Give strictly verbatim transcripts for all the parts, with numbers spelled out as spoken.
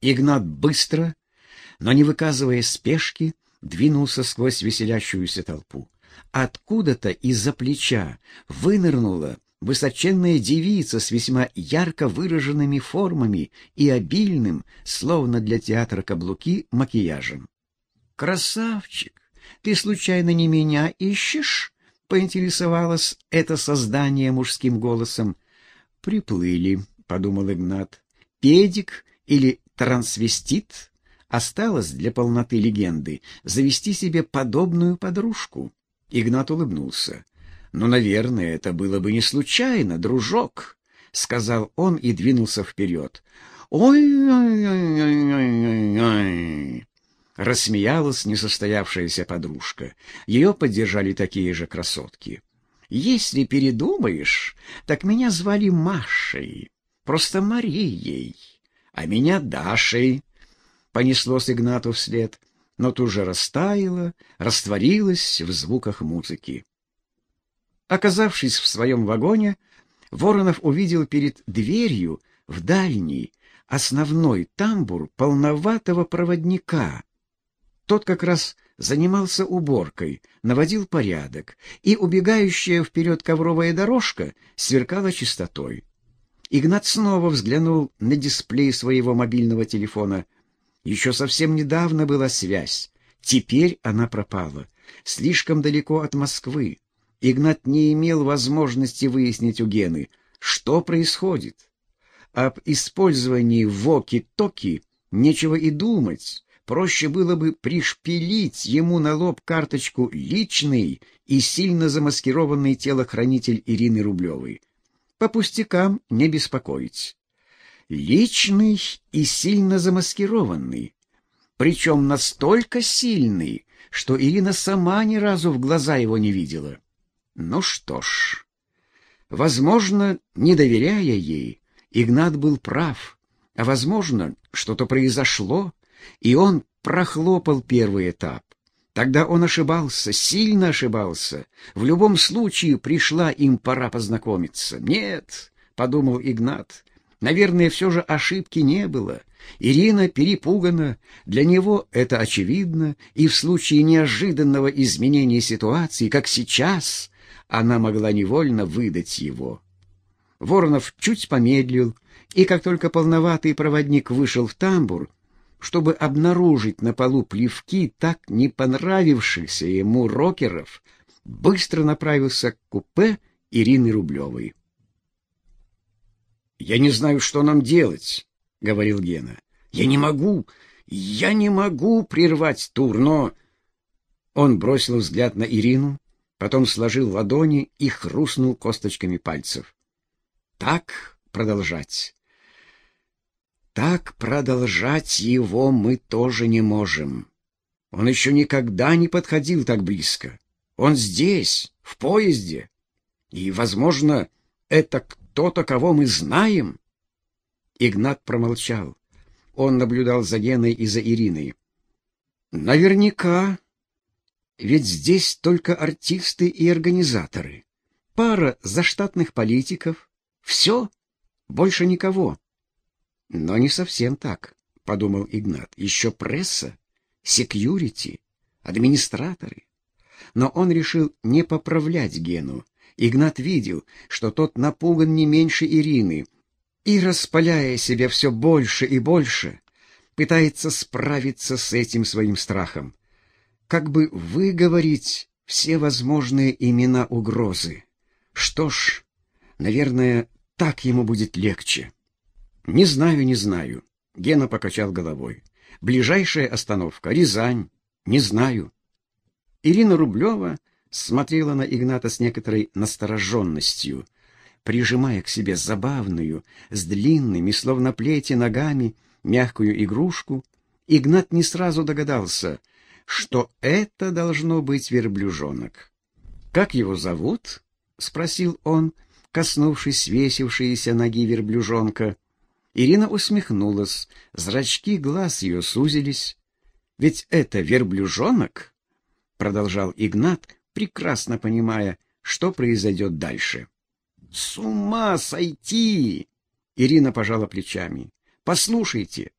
Игнат быстро, но не выказывая спешки, двинулся сквозь веселящуюся толпу. Откуда-то из-за плеча вынырнула высоченная девица с весьма ярко выраженными формами и обильным, словно для театра каблуки, макияжем. «Красавчик, ты случайно не меня ищешь?» — поинтересовалось это создание мужским голосом. «Приплыли», — подумал Игнат. «Педик или трансвестит?» Осталось для полноты легенды завести себе подобную подружку. Игнат улыбнулся. «Ну, наверное, это было бы не случайно, дружок», — сказал он и двинулся вперед. «Ой-ой-ой-ой-ой-ой!» — рассмеялась несостоявшаяся подружка. Ее поддержали такие же красотки. «Если передумаешь, так меня звали Машей, просто Марией, а меня Дашей», — понеслось Игнату вслед, но тут же растаяло, растворилось в звуках музыки. Оказавшись в своем вагоне, Воронов увидел перед дверью в дальний, основной тамбур полноватого проводника. Тот как раз занимался уборкой, наводил порядок, и убегающая вперед ковровая дорожка сверкала чистотой. Игнат снова взглянул на дисплей своего мобильного телефона. Еще совсем недавно была связь, теперь она пропала, слишком далеко от Москвы. Игнат не имел возможности выяснить у Гены, что происходит. Об использовании воки-токи нечего и думать. Проще было бы пришпилить ему на лоб карточку «Личный» и сильно замаскированный телохранитель Ирины Рублевой. По пустякам не беспокоить. Личный и сильно замаскированный. Причем настолько сильный, что Ирина сама ни разу в глаза его не видела. Ну что ж, возможно, не доверяя ей, Игнат был прав, а возможно, что-то произошло, и он прохлопал первый этап. Тогда он ошибался, сильно ошибался. В любом случае пришла им пора познакомиться. «Нет», — подумал Игнат, — «наверное, все же ошибки не было. Ирина перепугана, для него это очевидно, и в случае неожиданного изменения ситуации, как сейчас, она могла невольно выдать его». Воронов чуть помедлил, и как только полноватый проводник вышел в тамбур, чтобы обнаружить на полу плевки так не понравившихся ему рокеров, быстро направился к купе Ирины Рублевой. «Я не знаю, что нам делать», — говорил Гена. «Я не могу, я не могу прервать тур, но...» Он бросил взгляд на Ирину, потом сложил ладони и хрустнул косточками пальцев. «Так продолжать. Так продолжать его мы тоже не можем. Он еще никогда не подходил так близко. Он здесь, в поезде. И, возможно, это кто-то, кого мы знаем». Игнат промолчал. Он наблюдал за Геной и за Ириной. «Наверняка. Ведь здесь только артисты и организаторы. Пара заштатных политиков. Все, больше никого». «Но не совсем так», — подумал Игнат. «Еще пресса, секьюрити, администраторы». Но он решил не поправлять Гену. Игнат видел, что тот напуган не меньше Ирины, и, распаляя себя все больше и больше, пытается справиться с этим своим страхом. Как бы выговорить все возможные имена угрозы. Что ж, наверное, так ему будет легче. «Не знаю, не знаю», — Гена покачал головой. «Ближайшая остановка — Рязань. Не знаю». Ирина Рублева смотрела на Игната с некоторой настороженностью, прижимая к себе забавную, с длинными, словно плети, ногами, мягкую игрушку. Игнат не сразу догадался, что это должно быть верблюжонок. «Как его зовут?» — спросил он, коснувшись свесившейся ноги верблюжонка. Ирина усмехнулась, зрачки глаз ее сузились. «Ведь это верблюжонок?» — продолжал Игнат, прекрасно понимая, что произойдет дальше. «С ума сойти!» — Ирина пожала плечами. «Послушайте,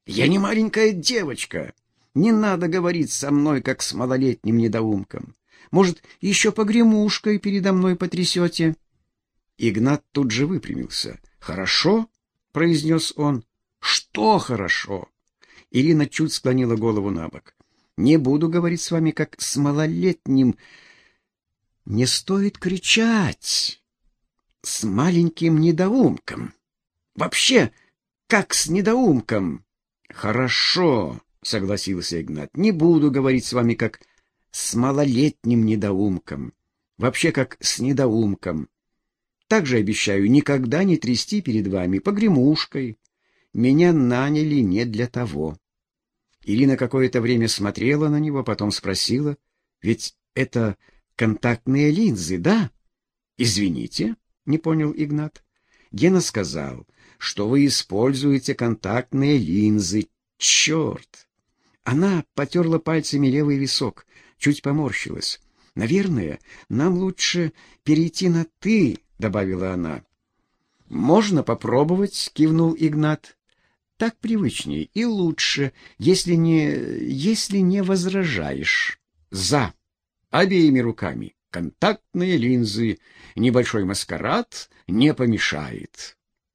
Я не маленькая девочка. Не надо говорить со мной, как с малолетним недоумком. Может, еще погремушкой передо мной потрясете?» Игнат тут же выпрямился. «Хорошо?» — произнес он. «Что хорошо?» Ирина чуть склонила голову на бок. «Не буду говорить с вами, как с малолетним. Не стоит кричать. С маленьким недоумком. Вообще, как с недоумком». «Хорошо», — согласился Игнат. «Не буду говорить с вами, как с малолетним недоумком. Вообще, как с недоумком. Также обещаю никогда не трясти перед вами погремушкой. Меня наняли не для того». Ирина какое-то время смотрела на него, потом спросила: «Ведь это контактные линзы, да?» «Извините», — не понял Игнат. «Гена сказал, что вы используете контактные линзы. Черт!» Она потерла пальцами левый висок, чуть поморщилась. «Наверное, нам лучше перейти на «ты», — добавила она. «Можно попробовать», — кивнул Игнат. «Так привычнее и лучше, если не... если не возражаешь. За. Обеими руками. Контактные линзы. Небольшой маскарад не помешает».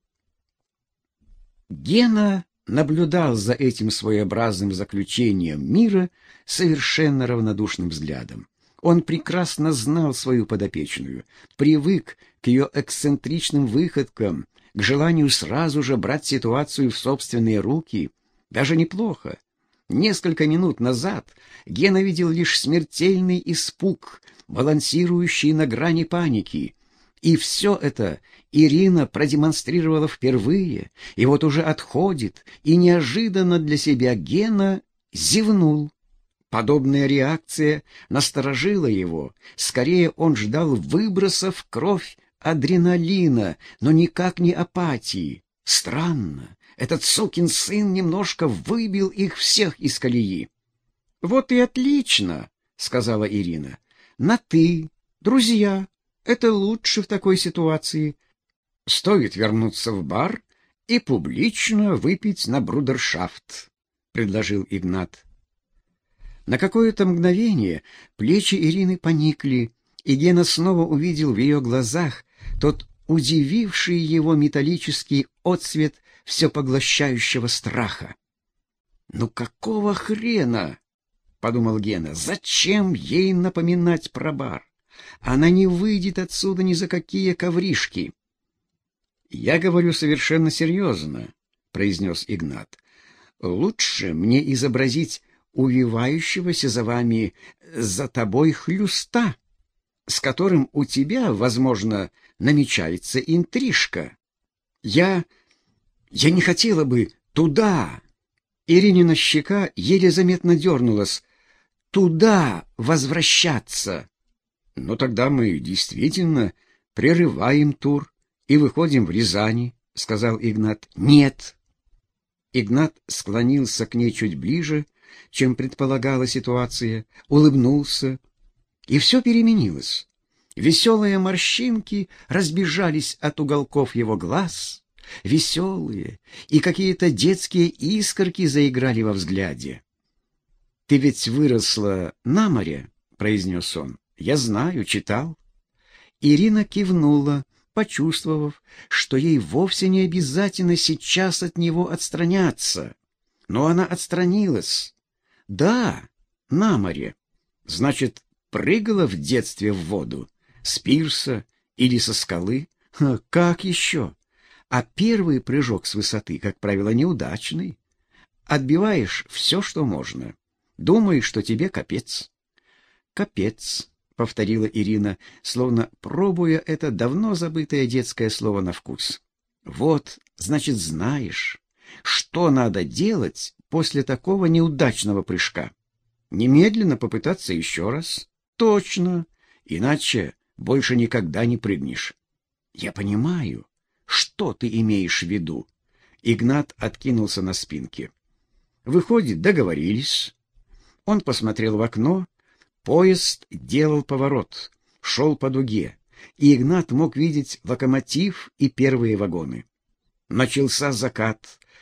Гена наблюдал за этим своеобразным заключением мира совершенно равнодушным взглядом. Он прекрасно знал свою подопечную, привык к ее эксцентричным выходкам, к желанию сразу же брать ситуацию в собственные руки. Даже неплохо. Несколько минут назад Гена видел лишь смертельный испуг, балансирующий на грани паники. И все это Ирина продемонстрировала впервые, и вот уже отходит, и неожиданно для себя Гена зевнул. Подобная реакция насторожила его. Скорее он ждал выброса в кровь адреналина, но никак не апатии. Странно, этот сукин сын немножко выбил их всех из колеи. «Вот и отлично», — сказала Ирина. «На «ты», друзья, это лучше в такой ситуации. Стоит вернуться в бар и публично выпить на брудершафт», — предложил Игнат. На какое-то мгновение плечи Ирины поникли, и Гена снова увидел в ее глазах тот удививший его металлический отсвет всепоглощающего страха. «Ну какого хрена?» — подумал Гена. «Зачем ей напоминать про бар? Она не выйдет отсюда ни за какие ковришки». «Я говорю совершенно серьезно», — произнес Игнат. «Лучше мне изобразить увивающегося за вами, за тобой хлюста, с которым у тебя, возможно, намечается интрижка. Я... я не хотела бы туда». Иринина щека еле заметно дернулась. «Туда возвращаться». «Ну тогда мы действительно прерываем тур и выходим в Рязани», — сказал Игнат. «Нет». Игнат склонился к ней чуть ближе, чем предполагала ситуация, улыбнулся, и все переменилось. Веселые морщинки разбежались от уголков его глаз, веселые, и какие-то детские искорки заиграли во взгляде. «Ты ведь выросла на море», — произнес он. «Я знаю, читал». Ирина кивнула, почувствовав, что ей вовсе не обязательно сейчас от него отстраняться. Но она отстранилась. «Да, на море. Значит, прыгала в детстве в воду? С пирса или со скалы? Ха, как еще? А первый прыжок с высоты, как правило, неудачный. Отбиваешь все, что можно. Думаешь, что тебе капец». «Капец», — повторила Ирина, словно пробуя это давно забытое детское слово на вкус. «Вот, значит, знаешь, что надо делать после такого неудачного прыжка. Немедленно попытаться еще раз. Точно, иначе больше никогда не прыгнешь». «Я понимаю, что ты имеешь в виду». Игнат откинулся на спинке. «Выходит, договорились». Он посмотрел в окно. Поезд делал поворот, шел по дуге, и Игнат мог видеть локомотив и первые вагоны. Начался закат,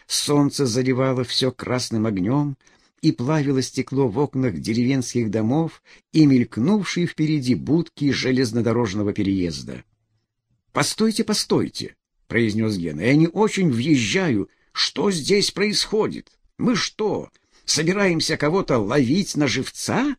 Солнце заливало все красным огнем и плавило стекло в окнах деревенских домов и мелькнувшие впереди будки железнодорожного переезда. «Постойте, постойте!» — произнес Гена. «Я не очень въезжаю. Что здесь происходит? Мы что, собираемся кого-то ловить на живца?»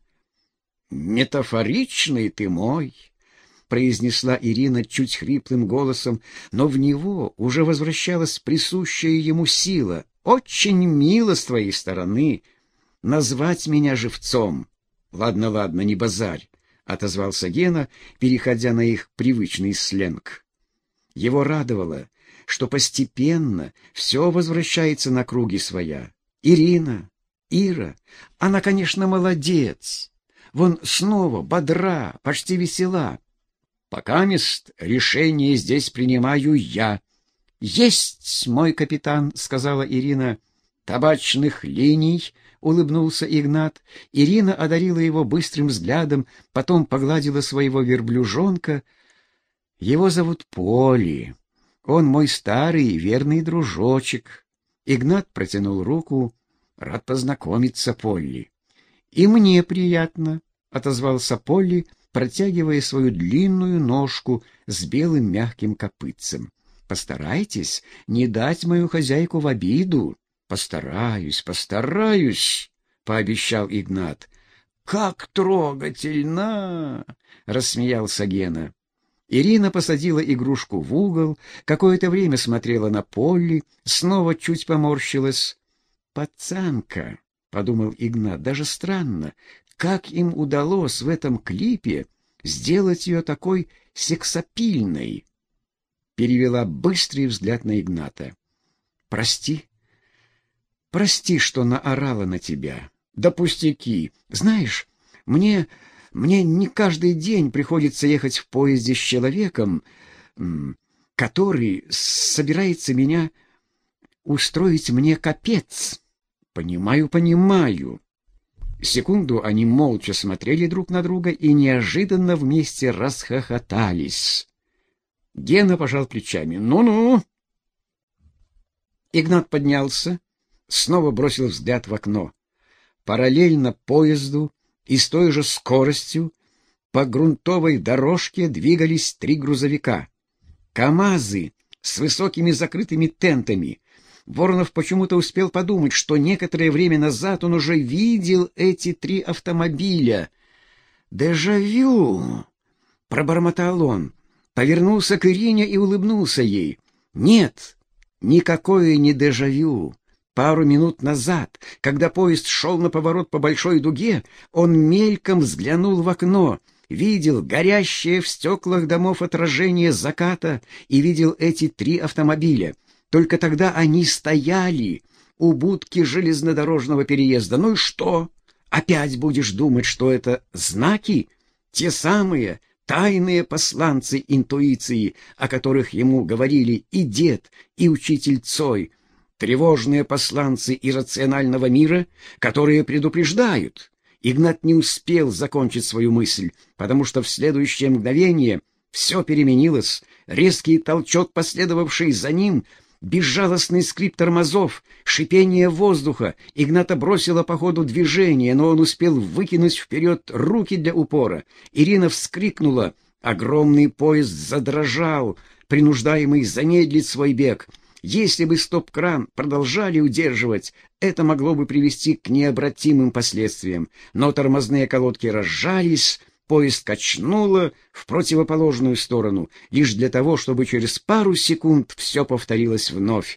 «Метафоричный ты мой!» — произнесла Ирина чуть хриплым голосом, но в него уже возвращалась присущая ему сила. «Очень мило с твоей стороны назвать меня живцом». «Ладно, ладно, не базарь», — отозвался Гена, переходя на их привычный сленг. Его радовало, что постепенно все возвращается на круги своя. Ирина, Ира, она, конечно, молодец. Вон снова бодра, почти весела. Покамест решение здесь принимаю я. — Есть, мой капитан, — сказала Ирина. — Табачных линий, — улыбнулся Игнат. Ирина одарила его быстрым взглядом, потом погладила своего верблюжонка. — Его зовут Поли. Он мой старый верный дружочек. Игнат протянул руку. — Рад познакомиться, Полли. — И мне приятно, — отозвался Полли, протягивая свою длинную ножку с белым мягким копытцем. — Постарайтесь не дать мою хозяйку в обиду. — Постараюсь, постараюсь, — пообещал Игнат. — Как трогательно! — рассмеялся Гена. Ирина посадила игрушку в угол, какое-то время смотрела на Полли, снова чуть поморщилась. «Пацанка», — подумал Игнат, — даже странно, как им удалось в этом клипе сделать ее такой сексапильной. Перевела быстрый взгляд на Игната. «Прости, прости, что наорала на тебя. Да пустяки. Знаешь, мне... Мне не каждый день приходится ехать в поезде с человеком, который собирается меня устроить мне капец. Понимаю, понимаю». Секунду они молча смотрели друг на друга и неожиданно вместе расхохотались. Гена пожал плечами. «Ну-ну». Игнат поднялся, снова бросил взгляд в окно. Параллельно поезду и с той же скоростью по грунтовой дорожке двигались три грузовика. КАМАЗы с высокими закрытыми тентами. Воронов почему-то успел подумать, что некоторое время назад он уже видел эти три автомобиля. «Дежавю!» — пробормотал он, повернулся к Ирине и улыбнулся ей. «Нет, никакое не дежавю. Пару минут назад, когда поезд шел на поворот по большой дуге, он мельком взглянул в окно, видел горящее в стеклах домов отражение заката и видел эти три автомобиля. Только тогда они стояли у будки железнодорожного переезда. Ну и что? Опять будешь думать, что это знаки? Те самые тайные посланцы интуиции, о которых ему говорили и дед, и учитель Цой. Тревожные посланцы иррационального мира, которые предупреждают. Игнат не успел закончить свою мысль, потому что в следующее мгновение все переменилось. Резкий толчок, последовавший за ним, безжалостный скрип тормозов, шипение воздуха. Игната бросило по ходу движение, но он успел выкинуть вперед руки для упора. Ирина вскрикнула. Огромный поезд задрожал, принуждаемый замедлить свой бег. Если бы стоп-кран продолжали удерживать, это могло бы привести к необратимым последствиям. Но тормозные колодки разжались, поезд качнуло в противоположную сторону, лишь для того, чтобы через пару секунд все повторилось вновь.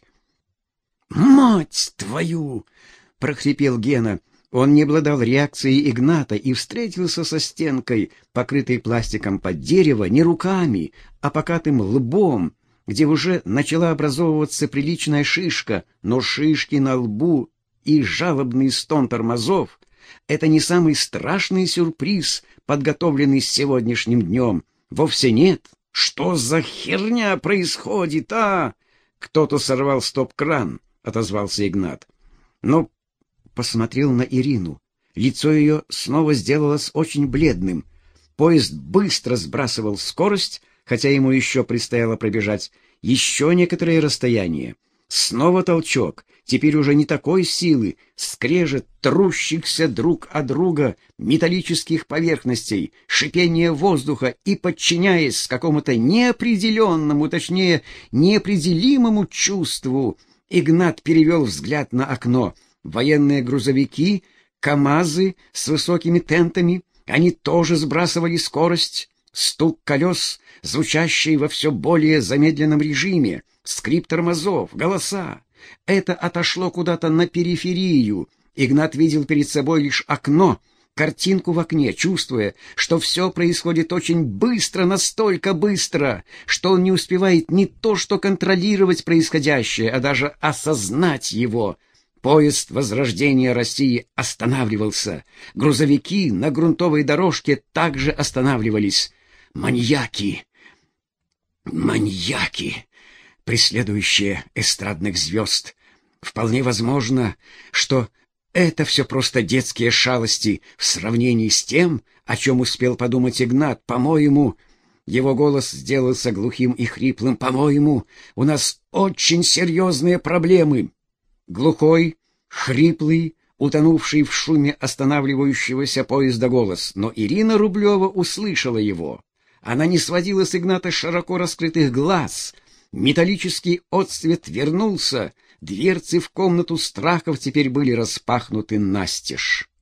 «Мать твою!» — прохрипел Гена. Он не обладал реакцией Игната и встретился со стенкой, покрытой пластиком под дерево, не руками, а покатым лбом, где уже начала образовываться приличная шишка, но шишки на лбу и жалобный стон тормозов — это не самый страшный сюрприз, подготовленный с сегодняшним днем. Вовсе нет. Что за херня происходит, а? Кто-то сорвал стоп-кран, — отозвался Игнат. Но посмотрел на Ирину. Лицо ее снова сделалось очень бледным. Поезд быстро сбрасывал скорость, хотя ему еще предстояло пробежать еще некоторое расстояние. Снова толчок, теперь уже не такой силы, скрежет трущихся друг от друга металлических поверхностей, шипение воздуха, и, подчиняясь какому-то неопределенному, точнее, неопределимому чувству, Игнат перевел взгляд на окно. Военные грузовики, КАМАЗы с высокими тентами, они тоже сбрасывали скорость. Стук колес, звучащий во все более замедленном режиме, скрип тормозов, голоса. Это отошло куда-то на периферию. Игнат видел перед собой лишь окно, картинку в окне, чувствуя, что все происходит очень быстро, настолько быстро, что он не успевает не то что контролировать происходящее, а даже осознать его. Поезд возрождения России останавливался. Грузовики на грунтовой дорожке также останавливались. Маньяки! Маньяки! Преследующие эстрадных звезд. Вполне возможно, что это все просто детские шалости в сравнении с тем, о чем успел подумать Игнат. По-моему, его голос сделался глухим и хриплым. По-моему, у нас очень серьезные проблемы. Глухой, хриплый, утонувший в шуме останавливающегося поезда голос. Но Ирина Рублева услышала его. Она не сводила с Игната широко раскрытых глаз. Металлический отсвет вернулся. Дверцы в комнату страхов теперь были распахнуты настежь.